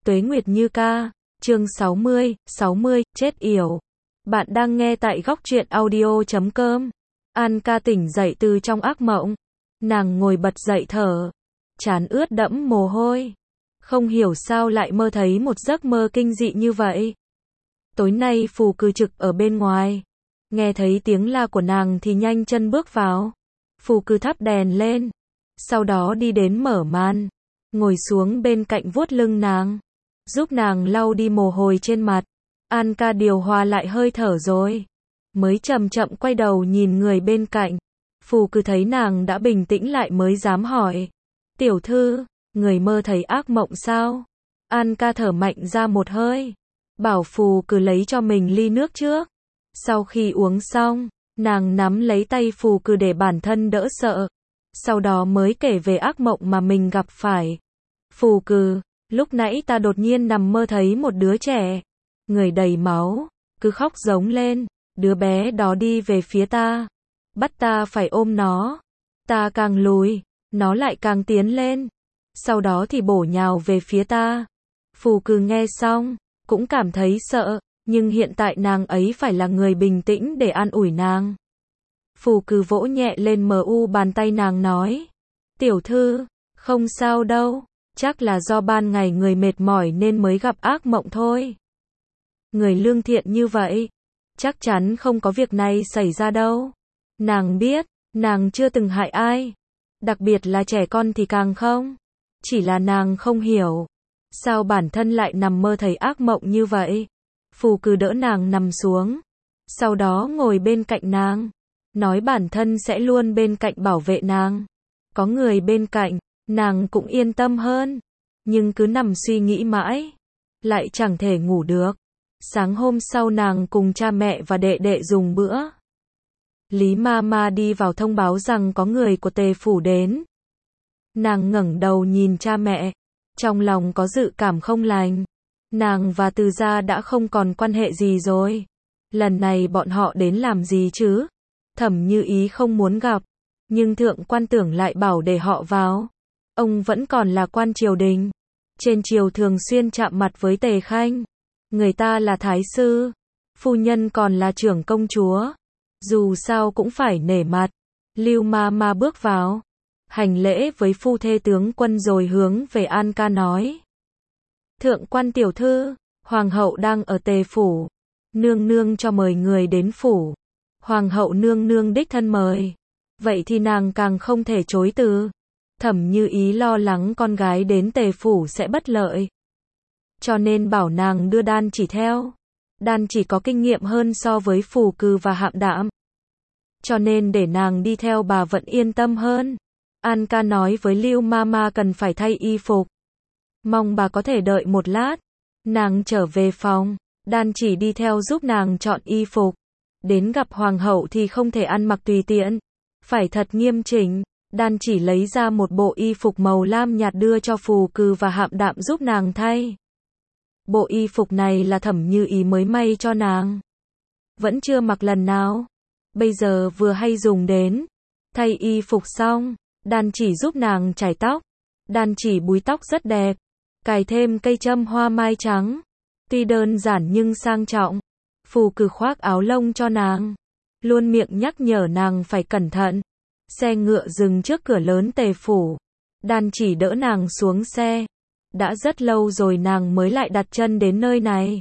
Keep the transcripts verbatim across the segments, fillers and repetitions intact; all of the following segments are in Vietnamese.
Tuế Nguyệt Như ca, chương sáu mươi, sáu mươi, chết yểu. Bạn đang nghe tại góc truyện audio chấm com. An ca tỉnh dậy từ trong ác mộng. Nàng ngồi bật dậy thở. Trán ướt đẫm mồ hôi. Không hiểu sao lại mơ thấy một giấc mơ kinh dị như vậy. Tối nay Phù Cừ trực ở bên ngoài. Nghe thấy tiếng la của nàng thì nhanh chân bước vào. Phù Cừ thắp đèn lên. Sau đó đi đến mở màn. Ngồi xuống bên cạnh vuốt lưng nàng. Giúp nàng lau đi mồ hôi trên mặt. An ca điều hòa lại hơi thở rồi. Mới chậm chậm quay đầu nhìn người bên cạnh. Phù Cừ thấy nàng đã bình tĩnh lại mới dám hỏi. Tiểu thư, người mơ thấy ác mộng sao? An ca thở mạnh ra một hơi. Bảo Phù Cừ lấy cho mình ly nước trước. Sau khi uống xong, nàng nắm lấy tay Phù Cừ để bản thân đỡ sợ. Sau đó mới kể về ác mộng mà mình gặp phải. Phù Cừ, lúc nãy ta đột nhiên nằm mơ thấy một đứa trẻ. Người đầy máu, cứ khóc giống lên. Đứa bé đó đi về phía ta. Bắt ta phải ôm nó. Ta càng lùi, nó lại càng tiến lên. Sau đó thì bổ nhào về phía ta. Phù Cừ nghe xong, cũng cảm thấy sợ. Nhưng hiện tại nàng ấy phải là người bình tĩnh để an ủi nàng. Phù Cừ vỗ nhẹ lên mờ u bàn tay nàng nói. Tiểu thư, không sao đâu. Chắc là do ban ngày người mệt mỏi nên mới gặp ác mộng thôi. Người lương thiện như vậy, chắc chắn không có việc này xảy ra đâu. Nàng biết, nàng chưa từng hại ai. Đặc biệt là trẻ con thì càng không. Chỉ là nàng không hiểu. Sao bản thân lại nằm mơ thấy ác mộng như vậy? Phù Cừ đỡ nàng nằm xuống. Sau đó ngồi bên cạnh nàng. Nói bản thân sẽ luôn bên cạnh bảo vệ nàng. Có người bên cạnh, nàng cũng yên tâm hơn. Nhưng cứ nằm suy nghĩ mãi. Lại chẳng thể ngủ được. Sáng hôm sau nàng cùng cha mẹ và đệ đệ dùng bữa. Lý ma ma đi vào thông báo rằng có người của Tề phủ đến. Nàng ngẩng đầu nhìn cha mẹ. Trong lòng có dự cảm không lành. Nàng và Từ gia đã không còn quan hệ gì rồi. Lần này bọn họ đến làm gì chứ? Thẩm Như Ý không muốn gặp. Nhưng thượng quan Tưởng lại bảo để họ vào. Ông vẫn còn là quan triều đình. Trên triều thường xuyên chạm mặt với Tề Khanh. Người ta là thái sư. Phu nhân còn là trưởng công chúa. Dù sao cũng phải nể mặt. Lưu ma ma bước vào. Hành lễ với phu thê tướng quân rồi hướng về An ca nói. Thượng quan tiểu thư, hoàng hậu đang ở Tề phủ. Nương nương cho mời người đến phủ. Hoàng hậu nương nương đích thân mời. Vậy thì nàng càng không thể chối từ. Thẩm Như Ý lo lắng con gái đến Tề phủ sẽ bất lợi. Cho nên bảo nàng đưa Đan Chỉ theo. Đan Chỉ có kinh nghiệm hơn so với Phù Cừ và Hạm Đạm. Cho nên để nàng đi theo bà vẫn yên tâm hơn. An ca nói với Lưu ma ma cần phải thay y phục. Mong bà có thể đợi một lát. Nàng trở về phòng. Đan Chỉ đi theo giúp nàng chọn y phục. Đến gặp hoàng hậu thì không thể ăn mặc tùy tiện. Phải thật nghiêm chỉnh. Đan Chỉ lấy ra một bộ y phục màu lam nhạt đưa cho Phù Cừ và Hạm Đạm giúp nàng thay. Bộ y phục này là Thẩm Như Ý mới may cho nàng. Vẫn chưa mặc lần nào. Bây giờ vừa hay dùng đến. Thay y phục xong, Đan Chỉ giúp nàng chải tóc. Đan Chỉ búi tóc rất đẹp. Cài thêm cây châm hoa mai trắng. Tuy đơn giản nhưng sang trọng. Phù Cừ khoác áo lông cho nàng. Luôn miệng nhắc nhở nàng phải cẩn thận. Xe ngựa dừng trước cửa lớn Tề phủ. Đan Chỉ đỡ nàng xuống xe. Đã rất lâu rồi nàng mới lại đặt chân đến nơi này.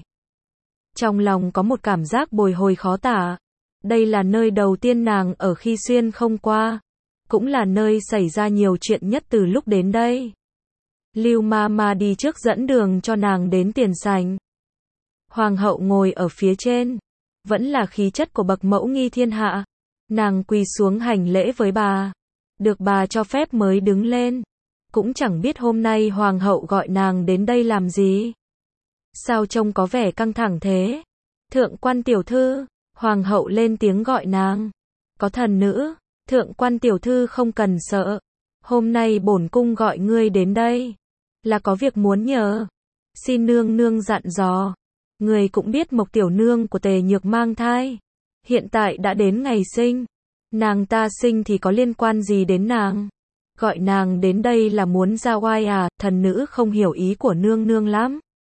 Trong lòng có một cảm giác bồi hồi khó tả. Đây là nơi đầu tiên nàng ở khi xuyên không qua. Cũng là nơi xảy ra nhiều chuyện nhất từ lúc đến đây. Lưu ma ma đi trước dẫn đường cho nàng đến tiền sảnh. Hoàng hậu ngồi ở phía trên. Vẫn là khí chất của bậc mẫu nghi thiên hạ. Nàng quỳ xuống hành lễ với bà. Được bà cho phép mới đứng lên. Cũng chẳng biết hôm nay hoàng hậu gọi nàng đến đây làm gì. Sao trông có vẻ căng thẳng thế? Thượng quan tiểu thư, hoàng hậu lên tiếng gọi nàng. Có thần nữ, thượng quan tiểu thư không cần sợ. Hôm nay bổn cung gọi ngươi đến đây. Là có việc muốn nhờ. Xin nương nương dặn dò. Người cũng biết Mộc tiểu nương của Tề Nhược mang thai. Hiện tại đã đến ngày sinh. Nàng ta sinh thì có liên quan gì đến nàng? Gọi nàng đến đây là muốn ra oai à? Thần nữ không hiểu ý của nương nương lắm.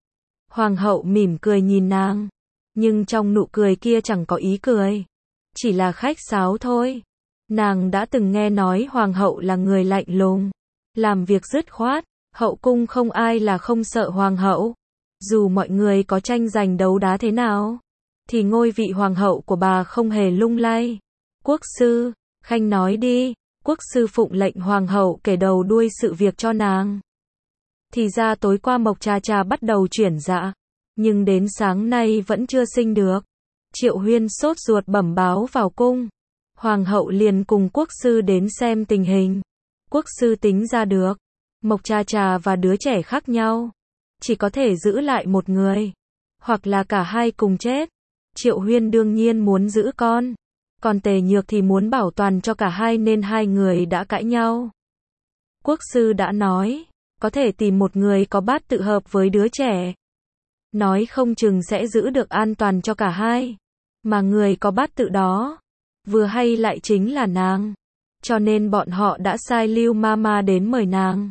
Hoàng hậu mỉm cười nhìn nàng, nhưng trong nụ cười kia chẳng có ý cười, chỉ là khách sáo thôi. Nàng đã từng nghe nói hoàng hậu là người lạnh lùng, làm việc dứt khoát, hậu cung không ai là không sợ hoàng hậu. Dù mọi người có tranh giành đấu đá thế nào, thì ngôi vị hoàng hậu của bà không hề lung lay. Quốc sư, khanh nói đi. Quốc sư phụng lệnh hoàng hậu kể đầu đuôi sự việc cho nàng. Thì ra tối qua Mộc Trà Trà bắt đầu chuyển dạ, nhưng đến sáng nay vẫn chưa sinh được. Triệu Huyên sốt ruột bẩm báo vào cung. Hoàng hậu liền cùng quốc sư đến xem tình hình. Quốc sư tính ra được, Mộc Trà Trà và đứa trẻ khác nhau, chỉ có thể giữ lại một người, hoặc là cả hai cùng chết. Triệu Huyên đương nhiên muốn giữ con, còn Tề Nhược thì muốn bảo toàn cho cả hai nên hai người đã cãi nhau. Quốc sư đã nói, có thể tìm một người có bát tự hợp với đứa trẻ. Nói không chừng sẽ giữ được an toàn cho cả hai. Mà người có bát tự đó, vừa hay lại chính là nàng. Cho nên bọn họ đã sai Lưu Mama đến mời nàng.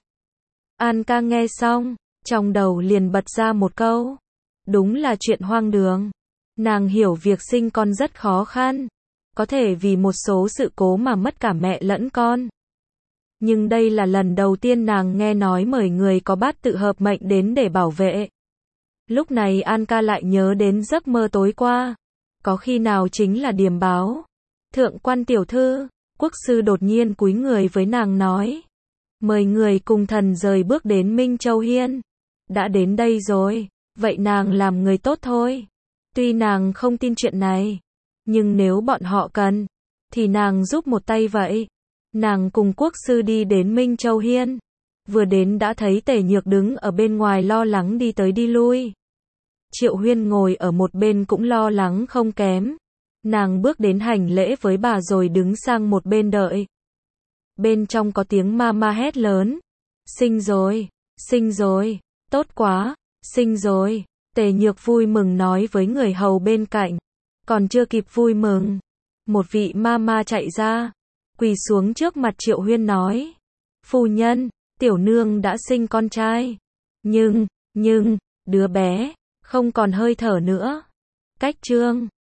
An ca nghe xong, trong đầu liền bật ra một câu. Đúng là chuyện hoang đường. Nàng hiểu việc sinh con rất khó khăn. Có thể vì một số sự cố mà mất cả mẹ lẫn con. Nhưng đây là lần đầu tiên nàng nghe nói mời người có bát tự hợp mệnh đến để bảo vệ. Lúc này An ca lại nhớ đến giấc mơ tối qua. Có khi nào chính là điềm báo. Thượng quan tiểu thư, quốc sư đột nhiên cúi người với nàng nói. Mời người cùng thần rời bước đến Minh Châu Hiên. Đã đến đây rồi, vậy nàng làm người tốt thôi. Tuy nàng không tin chuyện này, nhưng nếu bọn họ cần, thì nàng giúp một tay vậy. Nàng cùng quốc sư đi đến Minh Châu Hiên. Vừa đến đã thấy Tề Nhược đứng ở bên ngoài lo lắng đi tới đi lui. Triệu Huyên ngồi ở một bên cũng lo lắng không kém. Nàng bước đến hành lễ với bà rồi đứng sang một bên đợi. Bên trong có tiếng mama hét lớn. Sinh rồi, sinh rồi, tốt quá, sinh rồi. Tề Nhược vui mừng nói với người hầu bên cạnh. Còn chưa kịp vui mừng, một vị mama chạy ra, quỳ xuống trước mặt Triệu Huyên nói. Phu nhân, tiểu nương đã sinh con trai. Nhưng, nhưng, đứa bé, không còn hơi thở nữa. Cách chương